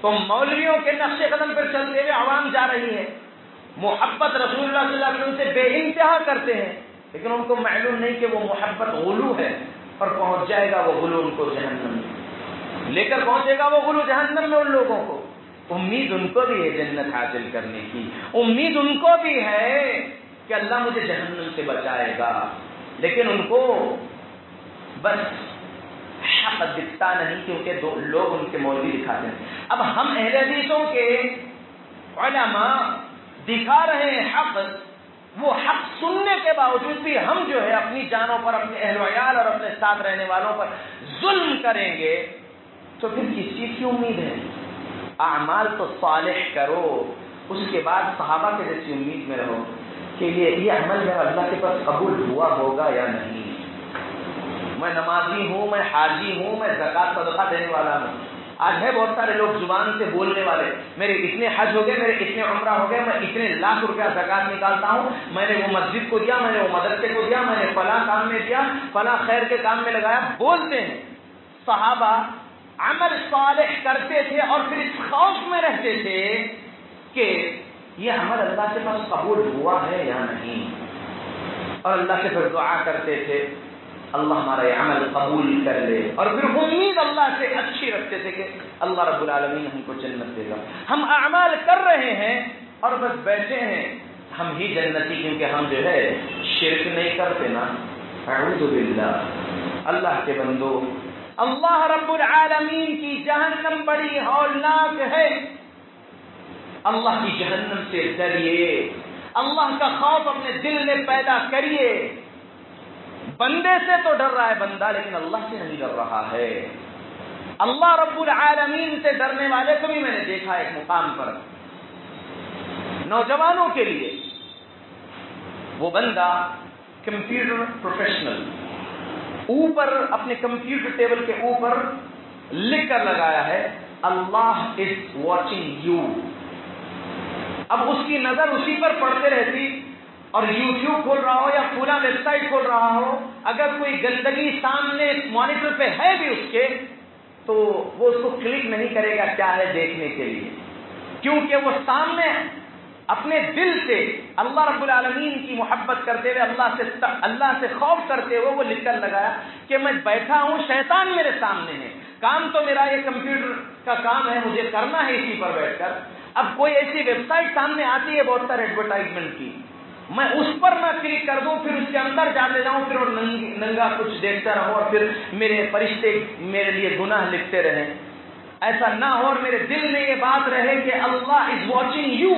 تو مولویوں کے نقش قدم پر چلتے ہوئے عوام جا رہی ہے، محبت رسول اللہ صلی اللہ علیہ وسلم سے بے انتہا کرتے ہیں، لیکن ان کو معلوم نہیں کہ وہ محبت غلو ہے، اور پہنچ جائے گا وہ غلو ان کو جہنم میں، لے کر پہنچے گا وہ غلو جہنم میں ان لوگوں کو۔ امید ان کو بھی ہے جنت حاصل کرنے کی، امید ان کو بھی ہے کہ اللہ مجھے جہنم سے بچائے گا، لیکن ان کو بس حق دکھتا نہیں، کیونکہ دو لوگ ان کے مولوی دکھاتے ہیں۔ اب ہم اہل حدیثوں کے علماء دکھا رہے ہیں حق، وہ حق سننے کے باوجود بھی ہم جو ہے اپنی جانوں پر، اپنے اہل و عیال اور اپنے ساتھ رہنے والوں پر ظلم کریں گے، تو پھر کس چیز کی امید ہے؟ اعمال تو صالح کرو، اس کے بعد صحابہ کے جیسی امید میں رہو کہ یہ عمل ہے اللہ کے پاس قبول ہوا ہوگا یا نہیں۔ میں نمازی ہوں، میں حاجی ہوں، میں زکوٰۃ صدقہ دینے والا ہوں۔ آج ہے بہت سارے لوگ زبان سے بولنے والے، میرے اتنے حج ہو گئے، میرے اتنے عمرہ ہو گئے، میں اتنے لاکھ روپیہ زکوٰۃ نکالتا ہوں، میں نے وہ مسجد کو دیا، میں نے وہ مدرسے کو دیا، میں نے فلاں کام میں دیا، فلاں خیر کے کام میں لگایا، بولتے ہیں۔ صحابہ عمل صالح کرتے تھے اور پھر اس خوف میں رہتے تھے کہ یہ عمل اللہ کے پاس قبول ہوا ہے یا نہیں، اور اللہ سے پھر دعا کرتے تھے اللہ ہمارا یہ عمل قبول کر لے، اور پھر امید اللہ سے اچھی رکھتے تھے کہ اللہ رب العالمین ہم کو جنت دے گا۔ ہم اعمال کر رہے ہیں اور بس بیٹھے ہیں ہم ہی جنتی، کیونکہ ہم جو ہے شرک نہیں کرتے نا۔ اعوذ باللہ۔ اللہ کے بندو، اللہ رب العالمین کی جہنم بڑی ہولناک ہے، اللہ کی جہنم سے ڈریے، اللہ کا خوف اپنے دل میں پیدا کریے۔ بندے سے تو ڈر رہا ہے بندہ، لیکن اللہ سے نہیں ڈر رہا ہے۔ اللہ رب العالمین سے ڈرنے والے کو بھی میں نے دیکھا ایک مقام پر، نوجوانوں کے لیے وہ بندہ کمپیوٹر پروفیشنل، اوپر اپنے کمپیوٹر ٹیبل کے اوپر لکھ کر لگایا ہے اللہ از واچنگ یو۔ اب اس کی نظر اسی پر پڑتے رہتی، اور یوٹیوب کھول رہا ہو یا پورا ویب سائٹ کھول رہا ہو، اگر کوئی گندگی سامنے مانیٹر پہ ہے بھی اس کے، تو وہ اس کو کلک نہیں کرے گا کیا ہے دیکھنے کے لیے، کیونکہ وہ سامنے اپنے دل سے اللہ رب العالمین کی محبت کرتے ہوئے، اللہ سے خوف کرتے ہوئے وہ لکھ کر لگایا کہ میں بیٹھا ہوں، شیطان میرے سامنے ہے، کام تو میرا یہ کمپیوٹر کا کام ہے، مجھے کرنا ہے اسی پر بیٹھ کر۔ اب کوئی ایسی ویب سائٹ سامنے آتی ہے بہت سارے ایڈورٹائزمنٹ کی، میں اس پر نہ کلک کر دوں، پھر اس کے اندر جاتے جاؤں، پھر اور ننگا کچھ دیکھتا رہوں، اور پھر میرے فرشتے میرے لیے گناہ لکھتے رہیں۔ ایسا نہ ہو، اور میرے دل میں یہ بات رہے کہ اللہ از واچنگ یو،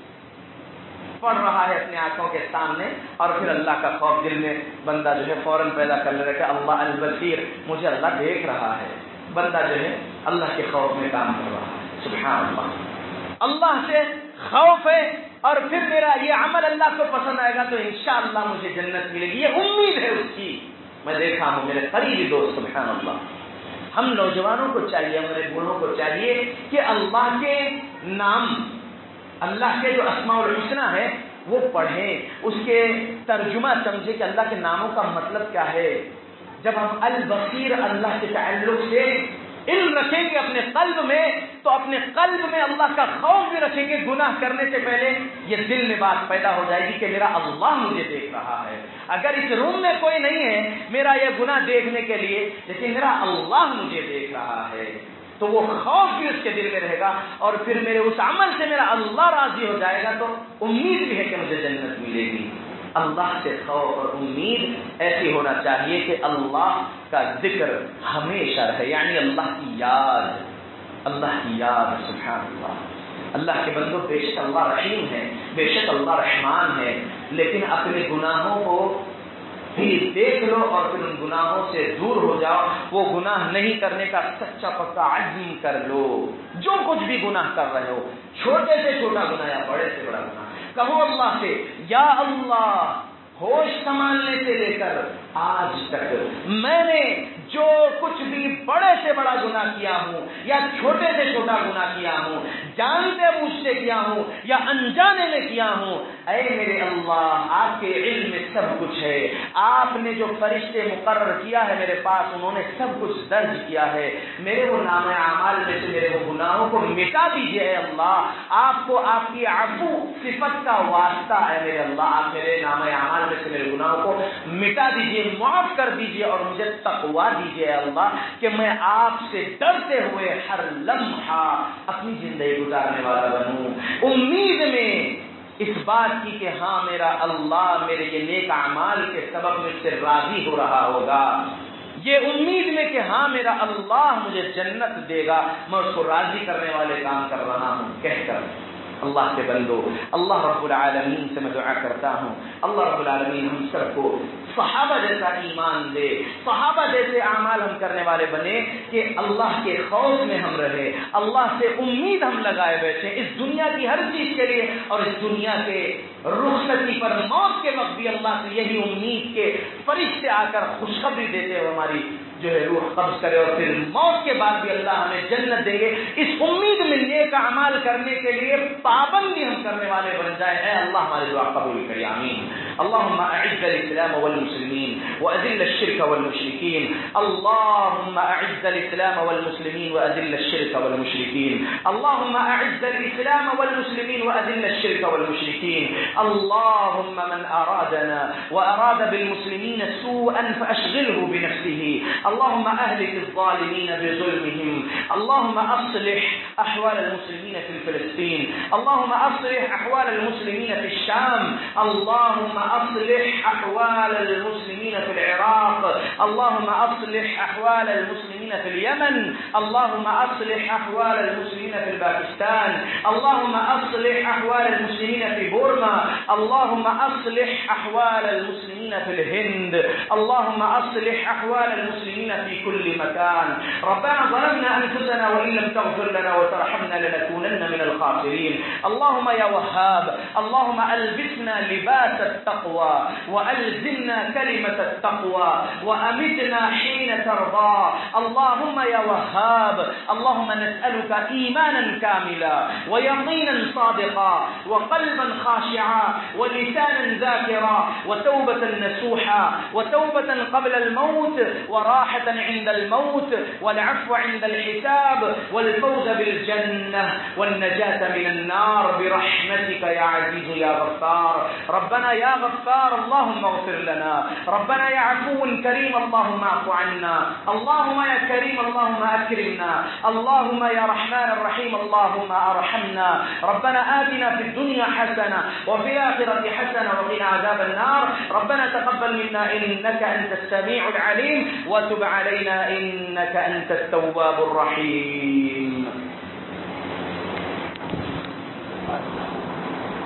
پڑھ رہا ہے اپنے آنکھوں کے سامنے، اور پھر اللہ کا خوف دل میں بندہ جو ہے فوراً پیدا کر لے رہا کہ اللہ البصیر، مجھے اللہ دیکھ رہا ہے۔ بندہ جو ہے اللہ کے خوف میں کام کر رہا ہے۔ سبحان اللہ، اللہ سے خوف ہے، اور پھر میرا یہ عمل اللہ کو پسند آئے گا تو انشاءاللہ مجھے جنت ملے گی، یہ امید ہے اس کی۔ میں دیکھا ہوں میرے قریبی دوست، سبحان اللہ، ہم نوجوانوں کو چاہیے، ہمارے بوڑھوں کو چاہیے کہ اللہ کے نام، اللہ کے جو اسماء الحسنی ہے وہ پڑھیں، اس کے ترجمہ سمجھیں کہ اللہ کے ناموں کا مطلب کیا ہے۔ جب ہم البصیر اللہ کے تعلق سے علم رکھیں گے اپنے قلب میں، تو اپنے قلب میں اللہ کا خوف بھی رکھیں گے، گناہ کرنے سے پہلے یہ دل میں بات پیدا ہو جائے گی کہ میرا اللہ مجھے دیکھ رہا ہے۔ اگر اس روم میں کوئی نہیں ہے میرا یہ گناہ دیکھنے کے لیے، لیکن میرا اللہ مجھے دیکھ رہا ہے، تو وہ خوف بھی اس کے دل میں رہے گا، اور پھر میرے اس عمل سے میرا اللہ راضی ہو جائے گا، تو امید بھی ہے کہ مجھے جنت ملے گی۔ اللہ سے خوف اور امید ایسی ہونا چاہیے کہ اللہ کا ذکر ہمیشہ رہے، یعنی اللہ کی یاد، اللہ کی یاد۔ سبحان اللہ، اللہ کے بندوں، بے شک اللہ رحیم ہے، بے شک اللہ رحمان ہے، لیکن اپنے گناہوں کو بھی دیکھ لو اور پھر ان گناہوں سے دور ہو جاؤ، وہ گناہ نہیں کرنے کا سچا پکا عزم کر لو۔ جو کچھ بھی گناہ کر رہے ہو، چھوٹے سے چھوٹا گناہ یا بڑے سے بڑا گناہ، کہو اللہ سے یا اللہ، ہوش سنبھالنے سے لے کر آج تک میں نے جو کچھ بھی بڑے سے بڑا گناہ کیا ہوں یا چھوٹے سے چھوٹا گناہ کیا ہوں، جانتے بوجھتے کیا ہوں یا انجانے میں کیا ہوں، اے میرے اللہ آپ کے علم میں سب کچھ ہے، آپ نے جو فرشتے مقرر کیا ہے میرے پاس انہوں نے سب کچھ درج کیا ہے، میرے وہ نام اعمال میں سے میرے وہ گناہوں کو مٹا دیجیے اے اللہ، آپ کو آپ کی عفو صفت کا واسطہ ہے میرے اللہ، آپ میرے نام اعمال میں سے میرے گناہوں کو مٹا دیجیے، معاف کر دیجیے اور مجھے تقویٰ دیجیے اللہ کہ میں آپ سے ڈرتے ہوئے ہر لمحہ اپنی زندگی گزارنے والا بنوں، امید میں اس بات کی کہ ہاں میرا اللہ میرے یہ نیک اعمال کے سبب مجھ سے راضی ہو رہا ہوگا، یہ امید میں کہ ہاں میرا اللہ مجھے جنت دے گا، میں اس کو راضی کرنے والے کام کر رہا ہوں کہہ کر اللہ کے بندو، اللہ رب العالمین سے میں دعا کرتا ہوں اللہ رب العالمین ہم سب کو صحابہ جیسا ایمان دے، صحابہ جیسے اعمال ہم کرنے والے بنے کہ اللہ کے خوف میں ہم رہے، اللہ سے امید ہم لگائے بیٹھے اس دنیا کی ہر چیز کے لیے، اور اس دنیا کے رخصتی پر موت کے وقت بھی اللہ سے یہی امید کے فرشتے آ کر خوشخبری دیتے ہوئے ہماری جو ہے روح قبض کرے، اور پھر موت کے بعد بھی اللہ ہمیں جنت دیں گے، اس امید میں نیک اعمال کرنے کے لیے پابندی ہم کرنے والے بن جائے، اے اللہ ہماری دعا قبول کرے آمین۔ اللهم اعز الاسلام والمسلمين واذل الشرك والمشركين، اللهم اعز الاسلام والمسلمين واذل الشرك والمشركين، اللهم اعز الاسلام والمسلمين واذل الشرك والمشركين، اللهم من ارادنا واراد بالمسلمين سوءا فاشغله بنفسه، اللهم اهلك الظالمين بظلمهم، اللهم اصلح احوال المسلمين في فلسطين، اللهم اصلح احوال المسلمين في الشام، اللهم اصلح احوال المسلمين في العراق، اللهم اصلح احوال المسلمين في اليمن، اللهم اصلح احوال المسلمين في باكستان، اللهم اصلح احوال المسلمين في بورما، اللهم اصلح احوال المسلمين في الهند، اللهم اصلح احوال المسلمين في كل مكان، ربنا ظلمنا انفسنا وان لم تغفر لنا وترحمنا لنكونن من الخاسرين، اللهم يا وهاب اللهم البسنا لباس التقوى والزمنا كلمة التقوى وامتنا حين ترضى، اللهم يا وهاب اللهم نسألك ايمانا كاملا ويقينا صادقا وقلبا خاشعا ولسانا ذاكرا وتوبة نسوحا وتوبة قبل الموت وراحة عند الموت والعفو عند الحساب والفوز بالجنة والنجاة من النار برحمتك يا عزيز يا غفار، ربنا يا غفار اللهم اغفر لنا، ربنا يا عفو كريم اللهم اعف عنا، اللهم يا كريم اللهم اكرمنا، اللهم يا رحمن الرحيم اللهم ارحمنا، ربنا آتنا في الدنيا حسنة وفي الآخرة حسنة وقنا عذاب النار، ربنا تقبل منا إنك أنت السميع العليم وتب علينا إنك أنت التواب الرحيم۔